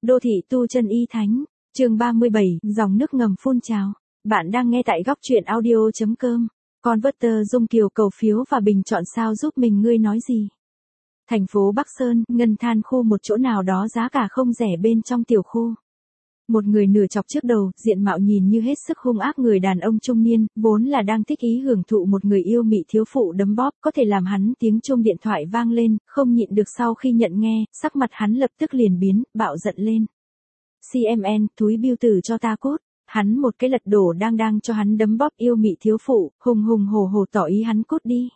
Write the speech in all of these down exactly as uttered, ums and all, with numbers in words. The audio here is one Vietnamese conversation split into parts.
Đô thị tu chân y thánh, chương ba mươi bảy, dòng nước ngầm phun trào. Bạn đang nghe tại góc truyện audio chấm com. Converter Dung Kiều cầu phiếu và bình chọn sao giúp mình ngươi nói gì. Thành phố Bắc Sơn, ngân than khu một chỗ nào đó giá cả không rẻ bên trong tiểu khu. Một người nửa chọc trước đầu, diện mạo nhìn như hết sức hung ác người đàn ông trung niên, vốn là đang thích ý hưởng thụ một người yêu mị thiếu phụ đấm bóp, có thể làm hắn tiếng chuông điện thoại vang lên, không nhịn được sau khi nhận nghe, sắc mặt hắn lập tức liền biến, bạo giận lên. xê em en, túi bưu tử cho ta cút. Hắn một cái lật đổ đang đang cho hắn đấm bóp yêu mị thiếu phụ, hùng hùng hồ hồ tỏ ý hắn cút đi.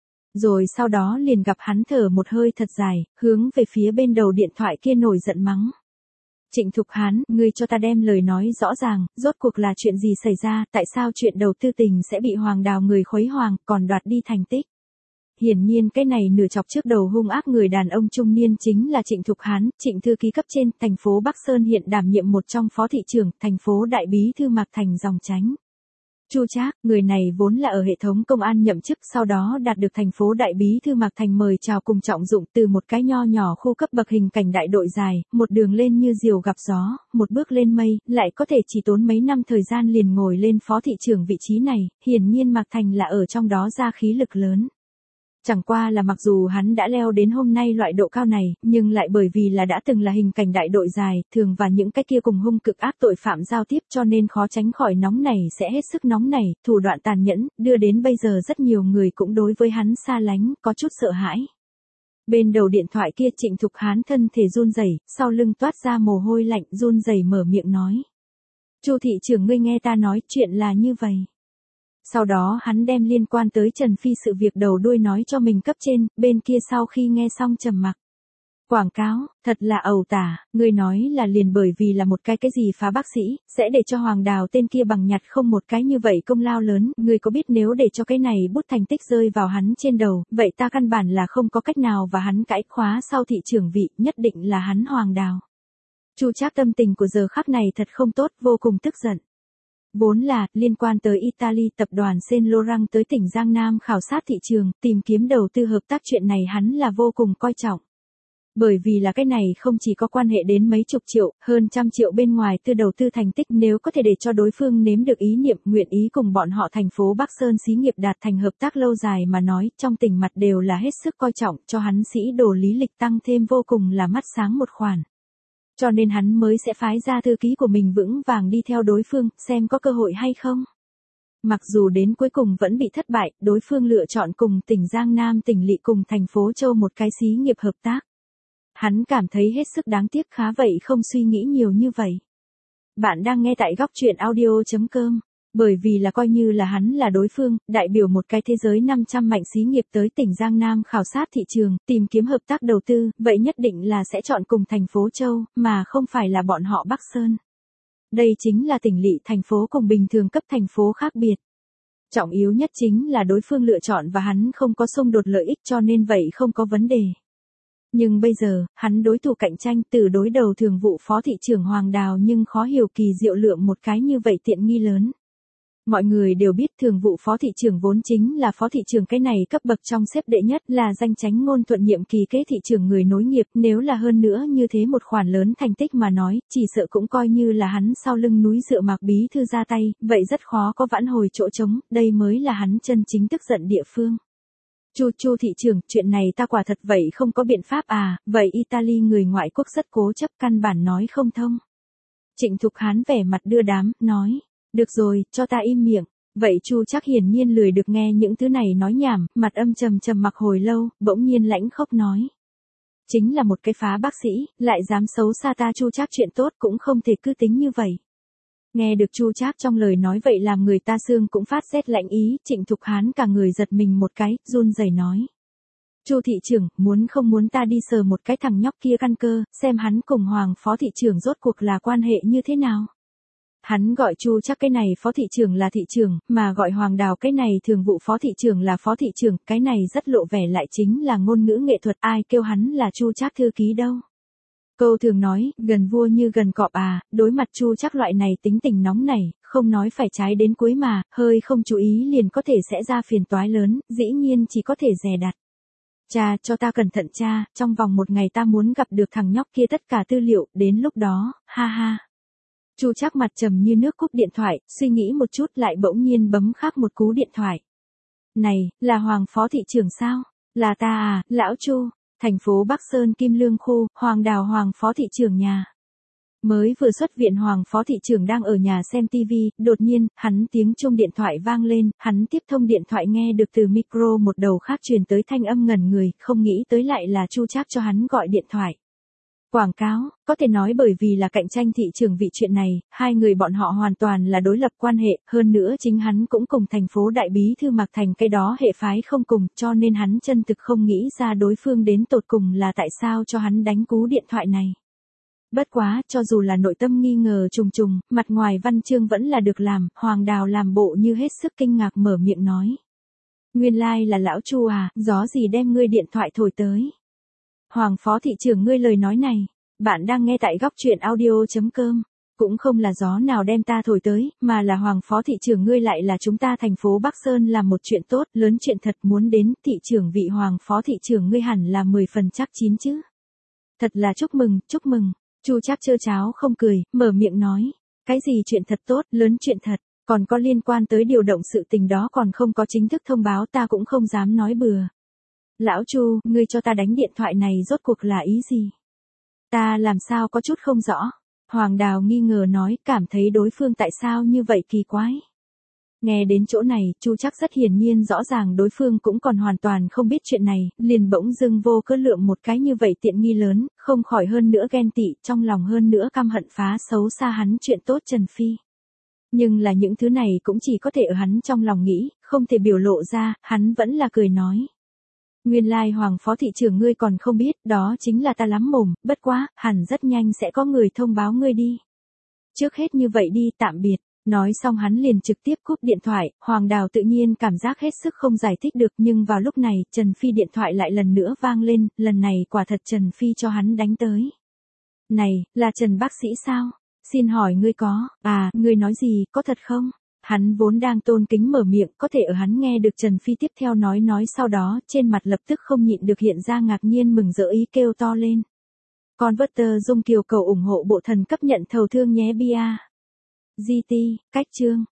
Rồi sau đó liền gặp hắn thở một hơi thật dài, hướng về phía bên đầu điện thoại kia nổi giận mắng. Trịnh Thục Hán, ngươi cho ta đem lời nói rõ ràng, rốt cuộc là chuyện gì xảy ra, tại sao chuyện đầu tư tình sẽ bị Hoàng Đào người khuấy hoàng, còn đoạt đi thành tích. Hiển nhiên cái này nửa chọc trước đầu hung ác người đàn ông trung niên chính là Trịnh Thục Hán, Trịnh thư ký cấp trên, thành phố Bắc Sơn hiện đảm nhiệm một trong phó thị trưởng, thành phố Đại Bí thư Mạc Thành dòng Chánh. Chu Trác, người này vốn là ở hệ thống công an nhậm chức, sau đó đạt được thành phố Đại Bí thư Mạc Thành mời chào cùng trọng dụng từ một cái nho nhỏ khu cấp bậc hình cảnh đại đội dài, một đường lên như diều gặp gió, một bước lên mây, lại có thể chỉ tốn mấy năm thời gian liền ngồi lên phó thị trưởng vị trí này, hiển nhiên Mạc Thành là ở trong đó ra khí lực lớn. Chẳng qua là mặc dù hắn đã leo đến hôm nay loại độ cao này, nhưng lại bởi vì là đã từng là hình cảnh đại đội dài, thường và những cái kia cùng hung cực ác tội phạm giao tiếp cho nên khó tránh khỏi nóng này sẽ hết sức nóng này, thủ đoạn tàn nhẫn, đưa đến bây giờ rất nhiều người cũng đối với hắn xa lánh, có chút sợ hãi. Bên đầu điện thoại kia Trịnh Thục Hán thân thể run rẩy, sau lưng toát ra mồ hôi lạnh, run rẩy mở miệng nói. Chu thị trưởng, ngươi nghe ta nói, chuyện là như vậy. Sau đó hắn đem liên quan tới Trần Phi sự việc đầu đuôi nói cho mình cấp trên, bên kia sau khi nghe xong trầm mặc. Quảng cáo, thật là ẩu tả, ngươi nói là liền bởi vì là một cái cái gì phá bác sĩ, sẽ để cho Hoàng Đào tên kia bằng nhặt không một cái như vậy công lao lớn, ngươi có biết nếu để cho cái này bút thành tích rơi vào hắn trên đầu, vậy ta căn bản là không có cách nào và hắn cãi khóa sau thị trưởng vị, nhất định là hắn Hoàng Đào. Chu Trác tâm tình của giờ khắc này thật không tốt, vô cùng tức giận. Vốn là, liên quan tới Italy, tập đoàn Saint Laurent tới tỉnh Giang Nam khảo sát thị trường, tìm kiếm đầu tư hợp tác, chuyện này hắn là vô cùng coi trọng. Bởi vì là cái này không chỉ có quan hệ đến mấy chục triệu, hơn trăm triệu bên ngoài tư đầu tư thành tích, nếu có thể để cho đối phương nếm được ý niệm nguyện ý cùng bọn họ thành phố Bắc Sơn xí nghiệp đạt thành hợp tác lâu dài mà nói, trong tình mặt đều là hết sức coi trọng, cho hắn sĩ đồ lý lịch tăng thêm vô cùng là mắt sáng một khoản. Cho nên hắn mới sẽ phái ra thư ký của mình vững vàng đi theo đối phương, xem có cơ hội hay không. Mặc dù đến cuối cùng vẫn bị thất bại, đối phương lựa chọn cùng tỉnh Giang Nam tỉnh lỵ cùng thành phố Châu một cái xí nghiệp hợp tác. Hắn cảm thấy hết sức đáng tiếc, khá vậy không suy nghĩ nhiều như vậy. Bạn đang nghe tại góc truyện audio chấm com. Bởi vì là coi như là hắn là đối phương, đại biểu một cái thế giới năm trăm mạnh xí nghiệp tới tỉnh Giang Nam khảo sát thị trường, tìm kiếm hợp tác đầu tư, vậy nhất định là sẽ chọn cùng thành phố Châu, mà không phải là bọn họ Bắc Sơn. Đây chính là tỉnh lỵ thành phố cùng bình thường cấp thành phố khác biệt. Trọng yếu nhất chính là đối phương lựa chọn và hắn không có xung đột lợi ích, cho nên vậy không có vấn đề. Nhưng bây giờ, hắn đối thủ cạnh tranh từ đối đầu thường vụ phó thị trưởng Hoàng Đào nhưng khó hiểu kỳ diệu lượng một cái như vậy tiện nghi lớn. Mọi người đều biết thường vụ phó thị trưởng vốn chính là phó thị trưởng, cái này cấp bậc trong xếp đệ nhất, là danh chánh ngôn thuận nhiệm kỳ kế thị trưởng người nối nghiệp, nếu là hơn nữa như thế một khoản lớn thành tích mà nói, chỉ sợ cũng coi như là hắn sau lưng núi dựa Mạc Bí thư ra tay, vậy rất khó có vãn hồi chỗ trống, đây mới là hắn chân chính tức giận địa phương. Chu Chu thị trưởng, chuyện này ta quả thật vậy không có biện pháp à, vậy Italy người ngoại quốc rất cố chấp, căn bản nói không thông. Trịnh Thục Hán vẻ mặt đưa đám, nói. Được rồi, cho ta im miệng. Vậy Chu Trác hiển nhiên lười được nghe những thứ này nói nhảm, mặt âm trầm trầm mặc hồi lâu, bỗng nhiên lãnh khốc nói. Chính là một cái phá bác sĩ, lại dám xấu xa ta Chu Trác, chuyện tốt cũng không thể cứ tính như vậy. Nghe được Chu Trác trong lời nói vậy làm người ta xương cũng phát rét lạnh ý, Trịnh Thục Hán cả người giật mình một cái, run rẩy nói. Chu thị trưởng, muốn không muốn ta đi sờ một cái thằng nhóc kia căn cơ, xem hắn cùng Hoàng phó thị trưởng rốt cuộc là quan hệ như thế nào. Hắn gọi Chu Trác cái này phó thị trưởng là thị trưởng, mà gọi Hoàng Đào cái này thường vụ phó thị trưởng là phó thị trưởng, cái này rất lộ vẻ lại chính là ngôn ngữ nghệ thuật, ai kêu hắn là Chu Trác thư ký đâu. Câu thường nói, gần vua như gần cọp à, đối mặt Chu Trác loại này tính tình nóng này, không nói phải trái đến cuối mà, hơi không chú ý liền có thể sẽ ra phiền toái lớn, dĩ nhiên chỉ có thể dè đặt. Cha, cho ta cẩn thận cha, trong vòng một ngày ta muốn gặp được thằng nhóc kia tất cả tư liệu, đến lúc đó, ha ha. Chu Trác mặt trầm như nước cúp điện thoại, suy nghĩ một chút lại bỗng nhiên bấm khác một cú điện thoại. Này, là Hoàng phó thị trưởng sao? Là ta à, lão Chu, thành phố Bắc Sơn Kim Lương khu, Hoàng Đào Hoàng phó thị trưởng nhà. Mới vừa xuất viện Hoàng phó thị trưởng đang ở nhà xem tivi, đột nhiên, hắn tiếng chuông điện thoại vang lên, hắn tiếp thông điện thoại nghe được từ micro một đầu khác truyền tới thanh âm ngẩn người, không nghĩ tới lại là Chu Trác cho hắn gọi điện thoại. Quảng cáo, có thể nói bởi vì là cạnh tranh thị trường vị chuyện này, hai người bọn họ hoàn toàn là đối lập quan hệ, hơn nữa chính hắn cũng cùng thành phố đại bí thư Mạc Thành cái đó hệ phái không cùng, cho nên hắn chân thực không nghĩ ra đối phương đến tột cùng là tại sao cho hắn đánh cú điện thoại này. Bất quá, cho dù là nội tâm nghi ngờ trùng trùng, mặt ngoài văn chương vẫn là được làm, Hoàng Đào làm bộ như hết sức kinh ngạc mở miệng nói. Nguyên lai like là lão Chu à, gió gì đem ngươi điện thoại thổi tới. Hoàng phó thị trưởng ngươi lời nói này, bạn đang nghe tại góc truyện audio.com, cũng không là gió nào đem ta thổi tới, mà là Hoàng phó thị trưởng ngươi lại là chúng ta thành phố Bắc Sơn làm một chuyện tốt, lớn chuyện thật muốn đến, thị trưởng vị Hoàng phó thị trưởng ngươi hẳn là mười phần chắc chín chứ. Thật là chúc mừng, chúc mừng. Chu Trác trơ cháo không cười, mở miệng nói, cái gì chuyện thật tốt, lớn chuyện thật, còn có liên quan tới điều động sự tình đó còn không có chính thức thông báo ta cũng không dám nói bừa. Lão Chu, ngươi cho ta đánh điện thoại này rốt cuộc là ý gì? Ta làm sao có chút không rõ. Hoàng Đào nghi ngờ nói, cảm thấy đối phương tại sao như vậy kỳ quái. Nghe đến chỗ này, Chu Trác rất hiển nhiên rõ ràng đối phương cũng còn hoàn toàn không biết chuyện này, liền bỗng dưng vô cớ lượng một cái như vậy tiện nghi lớn, không khỏi hơn nữa ghen tị, trong lòng hơn nữa căm hận phá xấu xa hắn chuyện tốt Trần Phi. Nhưng là những thứ này cũng chỉ có thể ở hắn trong lòng nghĩ, không thể biểu lộ ra, hắn vẫn là cười nói. Nguyên lai like Hoàng phó thị trưởng ngươi còn không biết, đó chính là ta lắm mồm, bất quá, hẳn rất nhanh sẽ có người thông báo ngươi đi. Trước hết như vậy đi, tạm biệt. Nói xong hắn liền trực tiếp cúp điện thoại, Hoàng Đào tự nhiên cảm giác hết sức không giải thích được nhưng vào lúc này, Trần Phi điện thoại lại lần nữa vang lên, lần này quả thật Trần Phi cho hắn đánh tới. Này, là Trần bác sĩ sao? Xin hỏi ngươi có, à, ngươi nói gì, có thật không? Hắn vốn đang tôn kính mở miệng, có thể ở hắn nghe được Trần Phi tiếp theo nói nói sau đó, trên mặt lập tức không nhịn được hiện ra ngạc nhiên mừng rỡ ý kêu to lên. Converter Dung Kiều cầu ủng hộ bộ thần cấp nhận thầu thương nhé bia. giê tê, cách chương.